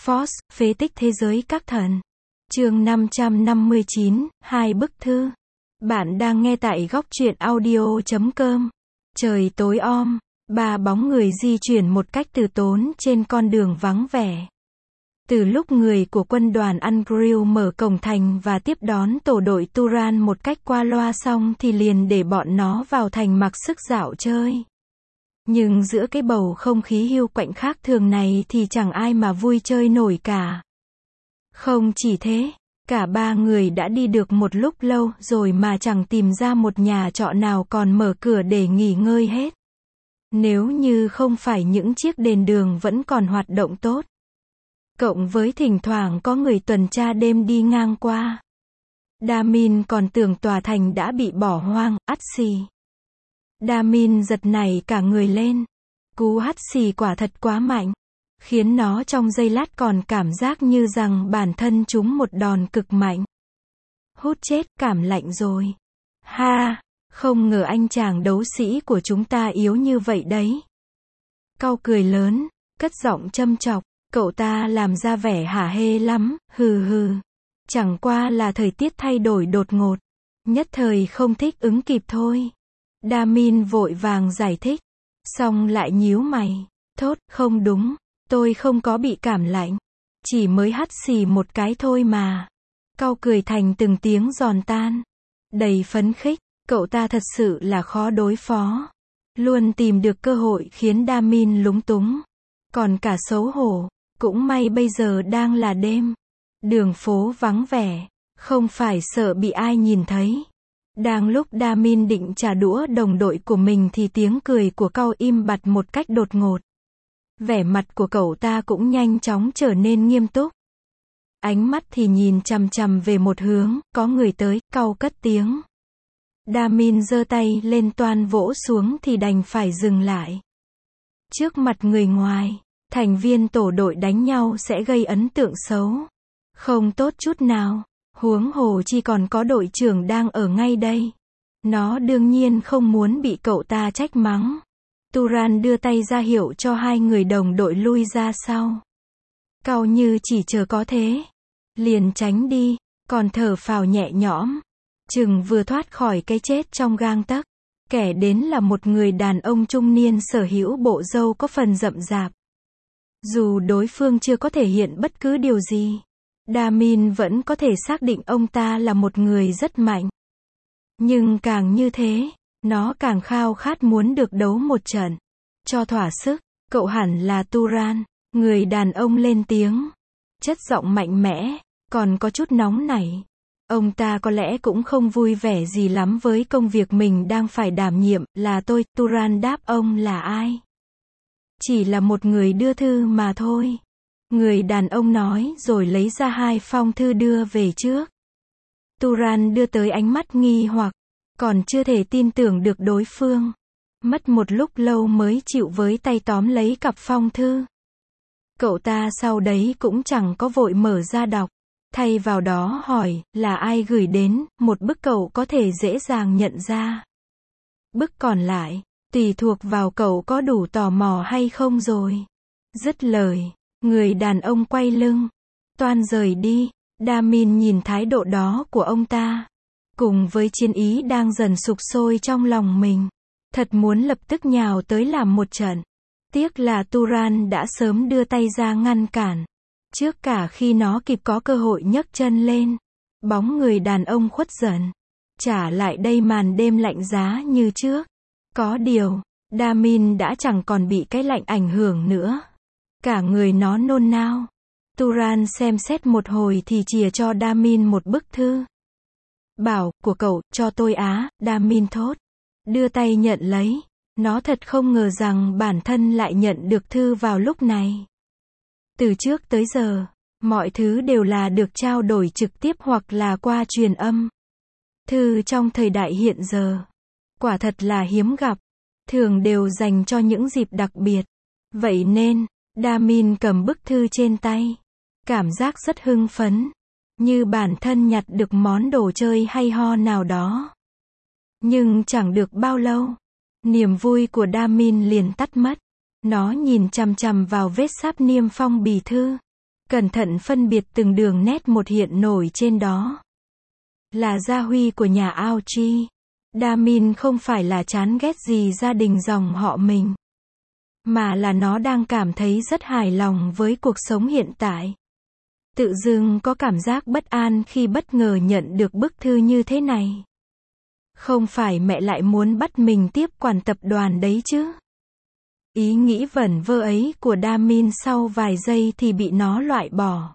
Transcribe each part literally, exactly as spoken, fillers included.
Force, phế tích thế giới các thần. Chương năm trăm năm mươi chín, hai bức thư. Bạn đang nghe tại góc truyện audio chấm com. Trời tối om, ba bóng người di chuyển một cách từ tốn trên con đường vắng vẻ. Từ lúc người của quân đoàn Ungrill mở cổng thành và tiếp đón tổ đội Turan một cách qua loa xong thì liền để bọn nó vào thành mặc sức dạo chơi. Nhưng giữa cái bầu không khí hiu quạnh khác thường này thì chẳng ai mà vui chơi nổi cả. Không chỉ thế, cả ba người đã đi được một lúc lâu rồi mà chẳng tìm ra một nhà trọ nào còn mở cửa để nghỉ ngơi hết. Nếu như không phải những chiếc đèn đường vẫn còn hoạt động tốt, cộng với thỉnh thoảng có người tuần tra đêm đi ngang qua, Damin còn tưởng tòa thành đã bị bỏ hoang. Ắt xì. Damin giật nảy cả người lên. Cú hắt xì quả thật quá mạnh, khiến nó trong giây lát còn cảm giác như rằng bản thân trúng một đòn cực mạnh. Hút chết, cảm lạnh rồi. Ha, không ngờ anh chàng đấu sĩ của chúng ta yếu như vậy đấy. Cau cười lớn, cất giọng châm chọc, cậu ta làm ra vẻ hả hê lắm, hừ hừ. Chẳng qua là thời tiết thay đổi đột ngột, nhất thời không thích ứng kịp thôi. Damin vội vàng giải thích, xong lại nhíu mày, thốt, không đúng, tôi không có bị cảm lạnh, chỉ mới hắt xì một cái thôi mà. Cau cười thành từng tiếng giòn tan, đầy phấn khích, cậu ta thật sự là khó đối phó, luôn tìm được cơ hội khiến Damin lúng túng, còn cả xấu hổ. Cũng may bây giờ đang là đêm, đường phố vắng vẻ, không phải sợ bị ai nhìn thấy. Đang lúc Damin định trả đũa đồng đội của mình thì tiếng cười của Cau im bặt một cách đột ngột. Vẻ mặt của cậu ta cũng nhanh chóng trở nên nghiêm túc. Ánh mắt thì nhìn chằm chằm về một hướng, có người tới. Cau cất tiếng. Damin giơ tay lên toan vỗ xuống thì đành phải dừng lại. Trước mặt người ngoài, thành viên tổ đội đánh nhau sẽ gây ấn tượng xấu, không tốt chút nào. Huống hồ chi còn có đội trưởng đang ở ngay đây. Nó đương nhiên không muốn bị cậu ta trách mắng. Turan đưa tay ra hiệu cho hai người đồng đội lui ra sau. Cau như chỉ chờ có thế, liền tránh đi, còn thở phào nhẹ nhõm, chừng vừa thoát khỏi cái chết trong gang tấc. Kẻ đến là một người đàn ông trung niên sở hữu bộ râu có phần rậm rạp. Dù đối phương chưa có thể hiện bất cứ điều gì, Damin vẫn có thể xác định ông ta là một người rất mạnh. Nhưng càng như thế, nó càng khao khát muốn được đấu một trận, cho thỏa sức. Cậu hẳn là Turan, người đàn ông lên tiếng, chất giọng mạnh mẽ, còn có chút nóng nảy. Ông ta có lẽ cũng không vui vẻ gì lắm với công việc mình đang phải đảm nhiệm. Là tôi. Turan đáp. Ông là ai? Chỉ là một người đưa thư mà thôi. Người đàn ông nói rồi lấy ra hai phong thư đưa về trước. Turan đưa tới ánh mắt nghi hoặc, còn chưa thể tin tưởng được đối phương. Mất một lúc lâu mới chịu với tay tóm lấy cặp phong thư. Cậu ta sau đấy cũng chẳng có vội mở ra đọc, thay vào đó hỏi, là ai gửi đến. Một bức cậu có thể dễ dàng nhận ra. Bức còn lại, tùy thuộc vào cậu có đủ tò mò hay không rồi. Dứt lời, người đàn ông quay lưng, toan rời đi. Damin nhìn thái độ đó của ông ta, cùng với chiến ý đang dần sục sôi trong lòng mình, thật muốn lập tức nhào tới làm một trận. Tiếc là Turan đã sớm đưa tay ra ngăn cản, trước cả khi nó kịp có cơ hội nhấc chân lên. Bóng người đàn ông khuất dần, trả lại đây màn đêm lạnh giá như trước. Có điều, Damin đã chẳng còn bị cái lạnh ảnh hưởng nữa. Cả người nó nôn nao. Turan xem xét một hồi thì chìa cho Damin một bức thư. Bảo, của cậu, cho tôi á. Damin thốt, đưa tay nhận lấy. Nó thật không ngờ rằng bản thân lại nhận được thư vào lúc này. Từ trước tới giờ, mọi thứ đều là được trao đổi trực tiếp hoặc là qua truyền âm. Thư trong thời đại hiện giờ, quả thật là hiếm gặp, thường đều dành cho những dịp đặc biệt. Vậy nên, Damin cầm bức thư trên tay, cảm giác rất hưng phấn, như bản thân nhặt được món đồ chơi hay ho nào đó. Nhưng chẳng được bao lâu, niềm vui của Damin liền tắt mất. Nó nhìn chằm chằm vào vết sáp niêm phong bì thư, Cẩn thận phân biệt từng đường nét một hiện nổi trên đó. Là gia huy của nhà Aoji. Damin không phải là chán ghét gì gia đình dòng họ mình, mà là nó đang cảm thấy rất hài lòng với cuộc sống hiện tại. Tự dưng có cảm giác bất an khi bất ngờ nhận được bức thư như thế này. Không phải mẹ lại muốn bắt mình tiếp quản tập đoàn đấy chứ? Ý nghĩ vẩn vơ ấy của Damin sau vài giây thì bị nó loại bỏ.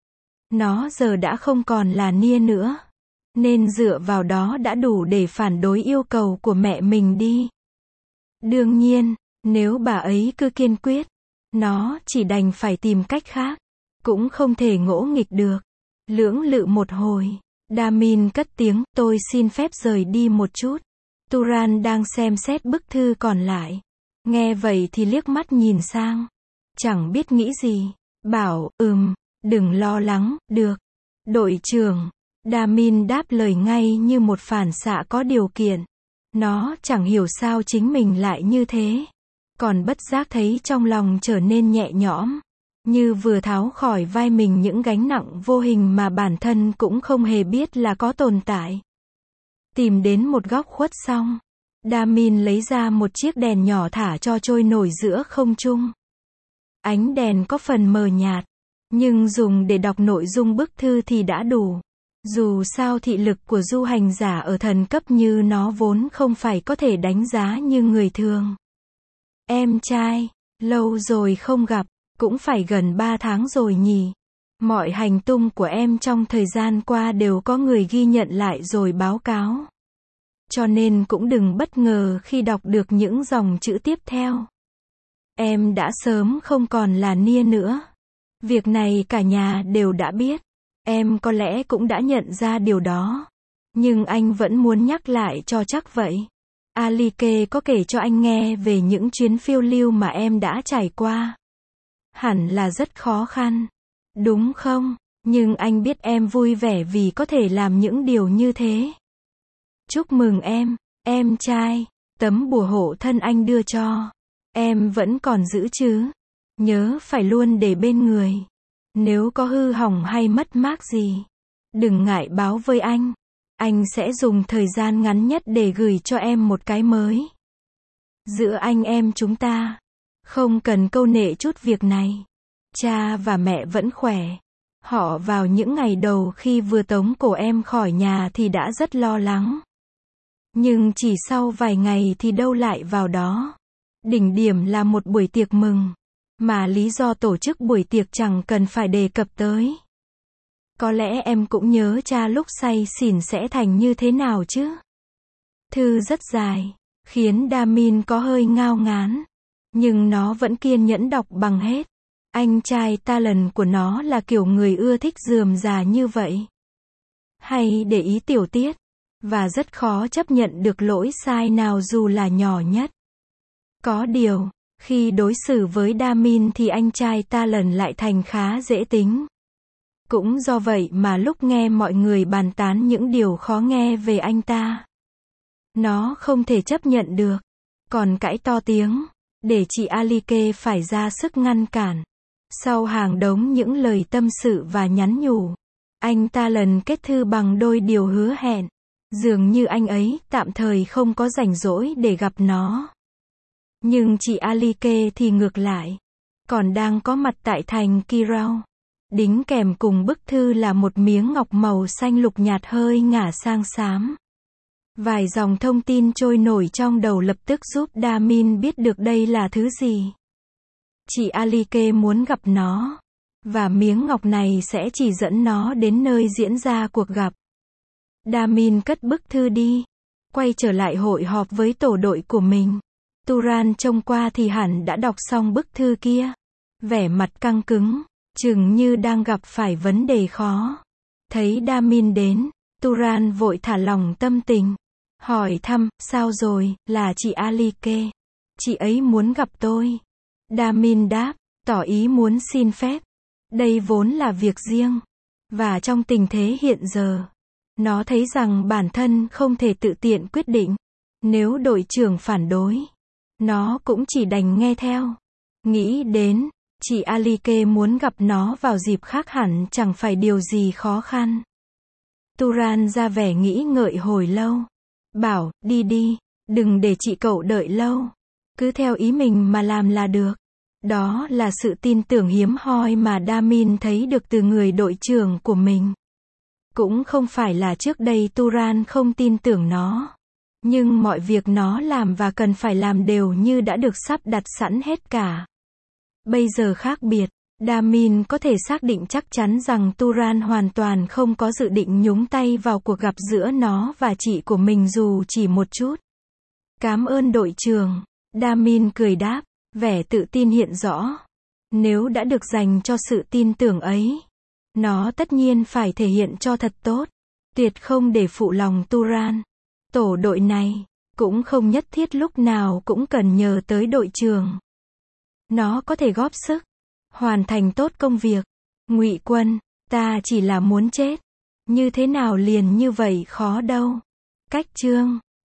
Nó giờ đã không còn là Nia nữa, nên dựa vào đó đã đủ để phản đối yêu cầu của mẹ mình đi. Đương nhiên, nếu bà ấy cứ kiên quyết, nó chỉ đành phải tìm cách khác, cũng không thể ngỗ nghịch được. Lưỡng lự một hồi, Damin cất tiếng, tôi xin phép rời đi một chút. Turan đang xem xét bức thư còn lại. Nghe vậy thì liếc mắt nhìn sang. Chẳng biết nghĩ gì. Bảo, ừm, đừng lo lắng, được. Đội trưởng. Damin đáp lời ngay như một phản xạ có điều kiện. Nó chẳng hiểu sao chính mình lại như thế. Còn bất giác thấy trong lòng trở nên nhẹ nhõm. Như vừa tháo khỏi vai mình những gánh nặng vô hình mà bản thân cũng không hề biết là có tồn tại. Tìm đến một góc khuất xong, Damin lấy ra một chiếc đèn nhỏ thả cho trôi nổi giữa không trung. Ánh đèn có phần mờ nhạt, nhưng dùng để đọc nội dung bức thư thì đã đủ. Dù sao thị lực của du hành giả ở thần cấp như nó vốn không phải có thể đánh giá như người thường. Em trai, lâu rồi không gặp, cũng phải gần ba tháng rồi nhỉ. Mọi hành tung của em trong thời gian qua đều có người ghi nhận lại rồi báo cáo. Cho nên cũng đừng bất ngờ khi đọc được những dòng chữ tiếp theo. Em đã sớm không còn là Nia nữa. Việc này cả nhà đều đã biết. Em có lẽ cũng đã nhận ra điều đó. Nhưng anh vẫn muốn nhắc lại cho chắc vậy. Alike có kể cho anh nghe về những chuyến phiêu lưu mà em đã trải qua. Hẳn là rất khó khăn. Đúng không? Nhưng anh biết em vui vẻ vì có thể làm những điều như thế. Chúc mừng em, em trai. Tấm bùa hộ thân anh đưa cho. Em vẫn còn giữ chứ? Nhớ phải luôn để bên người. Nếu có hư hỏng hay mất mát gì, đừng ngại báo với anh. Anh sẽ dùng thời gian ngắn nhất để gửi cho em một cái mới. Giữa anh em chúng ta, không cần câu nệ chút việc này. Cha và mẹ vẫn khỏe. Họ vào những ngày đầu khi vừa tống cổ em khỏi nhà thì đã rất lo lắng. Nhưng chỉ sau vài ngày thì đâu lại vào đó. Đỉnh điểm là một buổi tiệc mừng. Mà lý do tổ chức buổi tiệc chẳng cần phải đề cập tới. Có lẽ em cũng nhớ cha lúc say xỉn sẽ thành như thế nào chứ. Thư rất dài, khiến Damin có hơi ngao ngán. Nhưng nó vẫn kiên nhẫn đọc bằng hết. Anh trai Talon của nó là kiểu người ưa thích rườm rà như vậy. Hay để ý tiểu tiết. Và rất khó chấp nhận được lỗi sai nào dù là nhỏ nhất. Có điều, khi đối xử với Damin thì anh trai Talon lại thành khá dễ tính. Cũng do vậy mà lúc nghe mọi người bàn tán những điều khó nghe về anh ta, nó không thể chấp nhận được. Còn cãi to tiếng, để chị Alike phải ra sức ngăn cản. Sau hàng đống những lời tâm sự và nhắn nhủ, anh Talon kết thư bằng đôi điều hứa hẹn. Dường như anh ấy tạm thời không có rảnh rỗi để gặp nó. Nhưng chị Alike thì ngược lại, còn đang có mặt tại thành Kirau. Đính kèm cùng bức thư là một miếng ngọc màu xanh lục nhạt hơi ngả sang xám. Vài dòng thông tin trôi nổi trong đầu lập tức giúp Damin biết được đây là thứ gì. Chị Alike muốn gặp nó, và miếng ngọc này sẽ chỉ dẫn nó đến nơi diễn ra cuộc gặp. Damin cất bức thư đi, quay trở lại hội họp với tổ đội của mình. Turan trông qua thì hẳn đã đọc xong bức thư kia. Vẻ mặt căng cứng, chừng như đang gặp phải vấn đề khó. Thấy Damin đến, Turan vội thả lỏng tâm tình. Hỏi thăm, sao rồi, là chị Alike. Chị ấy muốn gặp tôi. Damin đáp, tỏ ý muốn xin phép. Đây vốn là việc riêng. Và trong tình thế hiện giờ, nó thấy rằng bản thân không thể tự tiện quyết định. Nếu đội trưởng phản đối, nó cũng chỉ đành nghe theo. Nghĩ đến, Chị Alike muốn gặp nó vào dịp khác hẳn chẳng phải điều gì khó khăn. Turan ra vẻ nghĩ ngợi hồi lâu. Bảo, đi đi, đừng để chị cậu đợi lâu. Cứ theo ý mình mà làm là được. Đó là sự tin tưởng hiếm hoi mà Damin thấy được từ người đội trưởng của mình. Cũng không phải là trước đây Turan không tin tưởng nó. Nhưng mọi việc nó làm và cần phải làm đều như đã được sắp đặt sẵn hết cả. Bây giờ khác biệt, Damin có thể xác định chắc chắn rằng Turan hoàn toàn không có dự định nhúng tay vào cuộc gặp giữa nó và chị của mình dù chỉ một chút. Cảm ơn đội trưởng. Damin cười đáp, vẻ tự tin hiện rõ. Nếu đã được dành cho sự tin tưởng ấy, nó tất nhiên phải thể hiện cho thật tốt. Tuyệt không để phụ lòng Turan. Tổ đội này cũng không nhất thiết lúc nào cũng cần nhờ tới đội trưởng. Nó có thể góp sức hoàn thành tốt công việc. Ngụy Quân, ta chỉ là muốn chết. Như thế nào liền như vậy khó đâu. Cách chương